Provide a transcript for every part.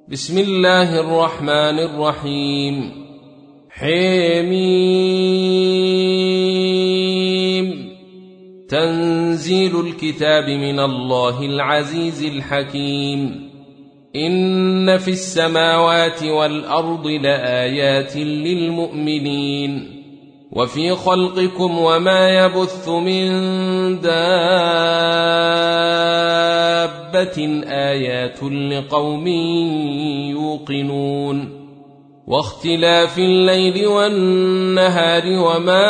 بسم الله الرحمن الرحيم. حميم. تنزيل الكتاب من الله العزيز الحكيم. إن في السماوات والأرض لآيات للمؤمنين وفي خلقكم وما يبث من دابة آيات لقوم يوقنون واختلاف الليل والنهار وما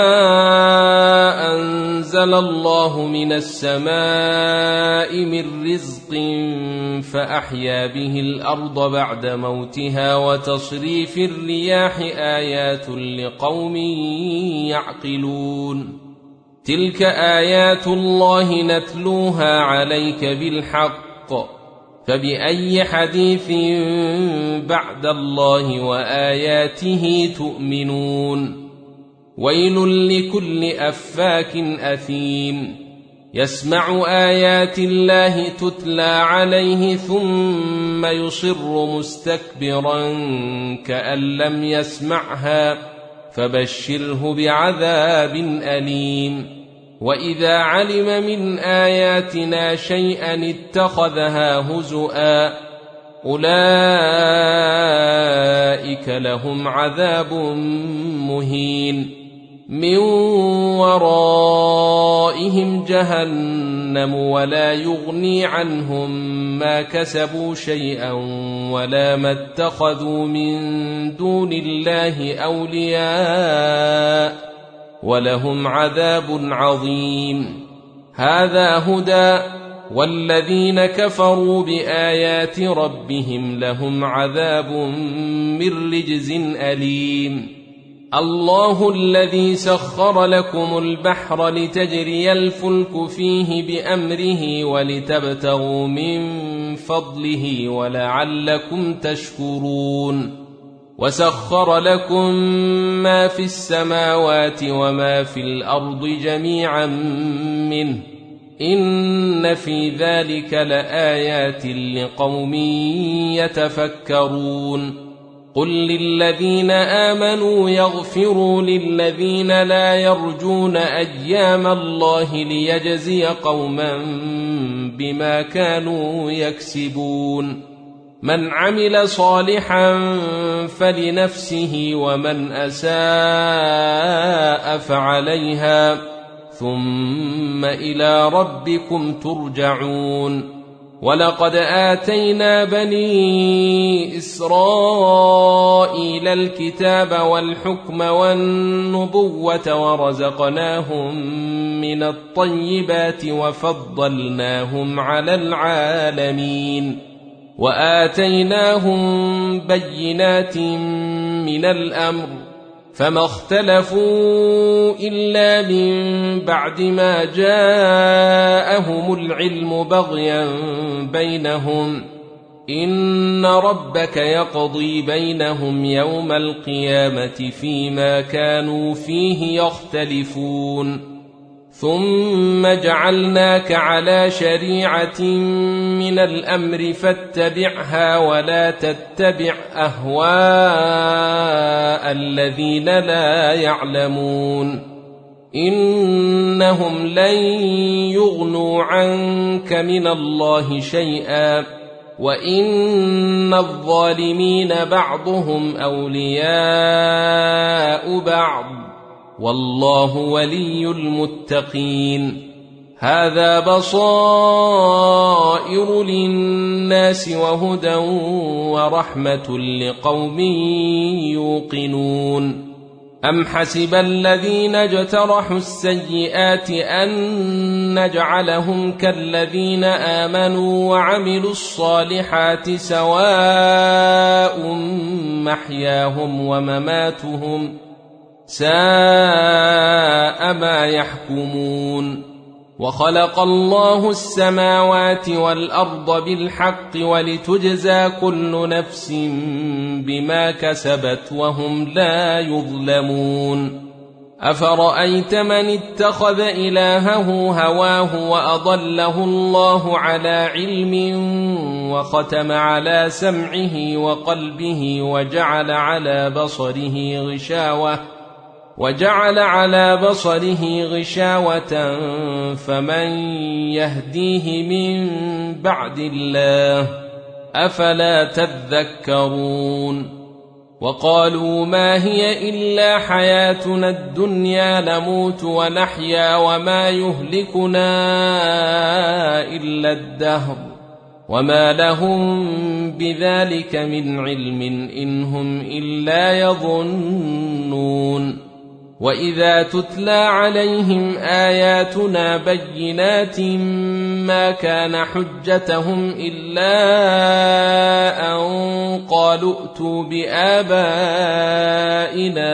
أنزل الله من السماء من رزق فأحيا به الأرض بعد موتها وتصريف الرياح آيات لقوم يعقلون. تلك آيات الله نتلوها عليك بالحق فبأي حديث بعد الله وآياته تؤمنون. ويل لكل أفاك أثيم يسمع آيات الله تتلى عليه ثم يصر مستكبرا كأن لم يسمعها فبشره بعذاب أليم. وإذا علم من آياتنا شيئا اتخذها هزؤا أولئك لهم عذاب مهين من ورائهم جهنم ولا يغني عنهم ما كسبوا شيئا ولا ما اتخذوا من دون الله أولياء ولهم عذاب عظيم. هذا هدى والذين كفروا بآيات ربهم لهم عذاب من رجز أليم. الله الذي سخر لكم البحر لتجري الفلك فيه بأمره ولتبتغوا من فضله ولعلكم تشكرون. وسخر لكم ما في السماوات وما في الأرض جميعا منه إن في ذلك لآيات لقوم يتفكرون. قل للذين آمنوا يغفروا للذين لا يرجون أيام الله ليجزي قوما بما كانوا يكسبون. من عمل صالحا فلنفسه ومن أساء فعليها ثم إلى ربكم ترجعون. ولقد آتينا بني إسرائيل الكتاب والحكم والنبوة ورزقناهم من الطيبات وفضلناهم على العالمين وآتيناهم بينات من الأمر فما اختلفوا إلا من بعد ما جاءهم العلم بغيا بينهم إن ربك يقضي بينهم يوم القيامة فيما كانوا فيه يختلفون. ثم جعلناك على شريعة من الأمر فاتبعها ولا تتبع أهواء الذين لا يعلمون إنهم لن يغنوا عنك من الله شيئا وإن الظالمين بعضهم أولياء بعض والله ولي المتقين. هذا بصائر للناس وهدى ورحمة لقوم يوقنون. أم حسب الذين اجترحوا السيئات أن نجعلهم كالذين آمنوا وعملوا الصالحات سواء محياهم ومماتهم ساء ما يحكمون. وخلق الله السماوات والأرض بالحق ولتجزى كل نفس بما كسبت وهم لا يظلمون. أفرأيت من اتخذ إلهه هواه وأضله الله على علم وختم على سمعه وقلبه وجعل على بصره غشاوة فمن يهديه من بعد الله أفلا تذكرون وقالوا ما هي إلا حياتنا الدنيا نموت ونحيا وما يهلكنا إلا الدهر وما لهم بذلك من علم إن هم إلا يظنون وإذا تتلى عليهم آياتنا بينات ما كان حجتهم إلا أن قالوا ائتوا بآبائنا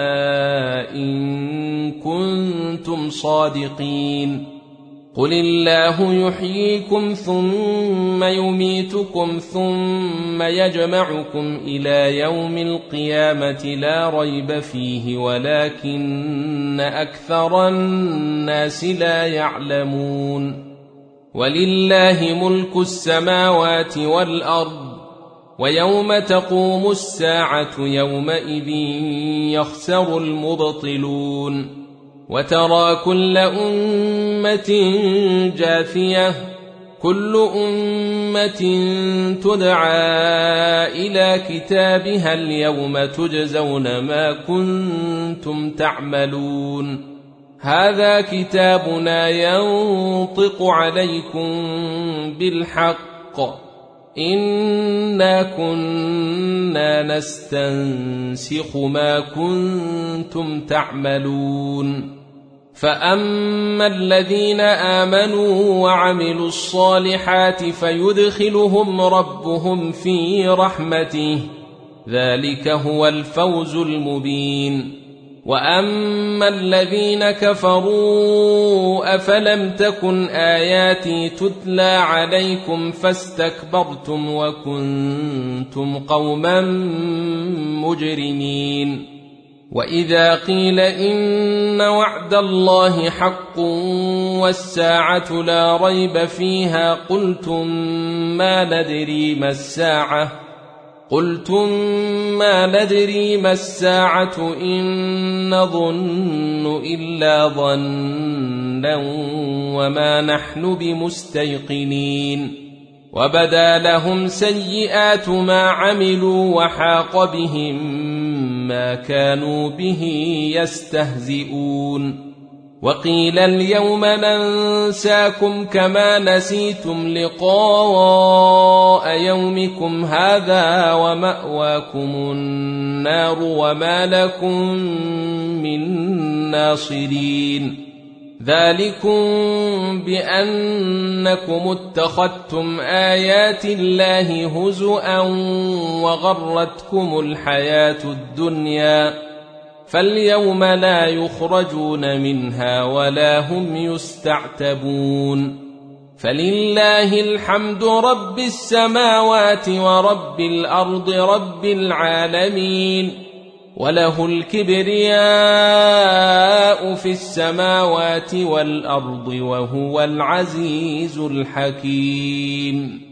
إن كنتم صادقين قل الله يحييكم ثم يميتكم ثم يجمعكم إلى يوم القيامة لا ريب فيه ولكن أكثر الناس لا يعلمون ولله ملك السماوات والأرض ويوم تقوم الساعة يومئذ يخسر المبطلون وترى كل أمة جاثية كل أمة تدعى إلى كتابها اليوم تجزون ما كنتم تعملون هذا كتابنا ينطق عليكم بالحق إنا كنا نستنسخ ما كنتم تعملون فأما الذين آمنوا وعملوا الصالحات فيدخلهم ربهم في رحمته ذلك هو الفوز المبين وأما الذين كفروا أفلم تكن آياتي تتلى عليكم فاستكبرتم وكنتم قوما مجرمين وإذا قيل إن وعد الله حق والساعة لا ريب فيها قلتم ما ندري ما الساعة إن نظن إلا ظنا وما نحن بمستيقنين وبدا لهم سيئات ما عملوا وحاق بهم ما كانوا به يستهزئون وقيل اليوم ننساكم كما نسيتم لقاء يومكم هذا ومأواكم النار وما لكم من ناصرين ذلكم بأنكم اتخذتم آيات الله هزؤا وغرتكم الحياة الدنيا فاليوم لا يخرجون منها ولا هم يستعتبون فلله الحمد رب السماوات ورب الأرض رب العالمين وله الكبرياء في السماوات والأرض وهو العزيز الحكيم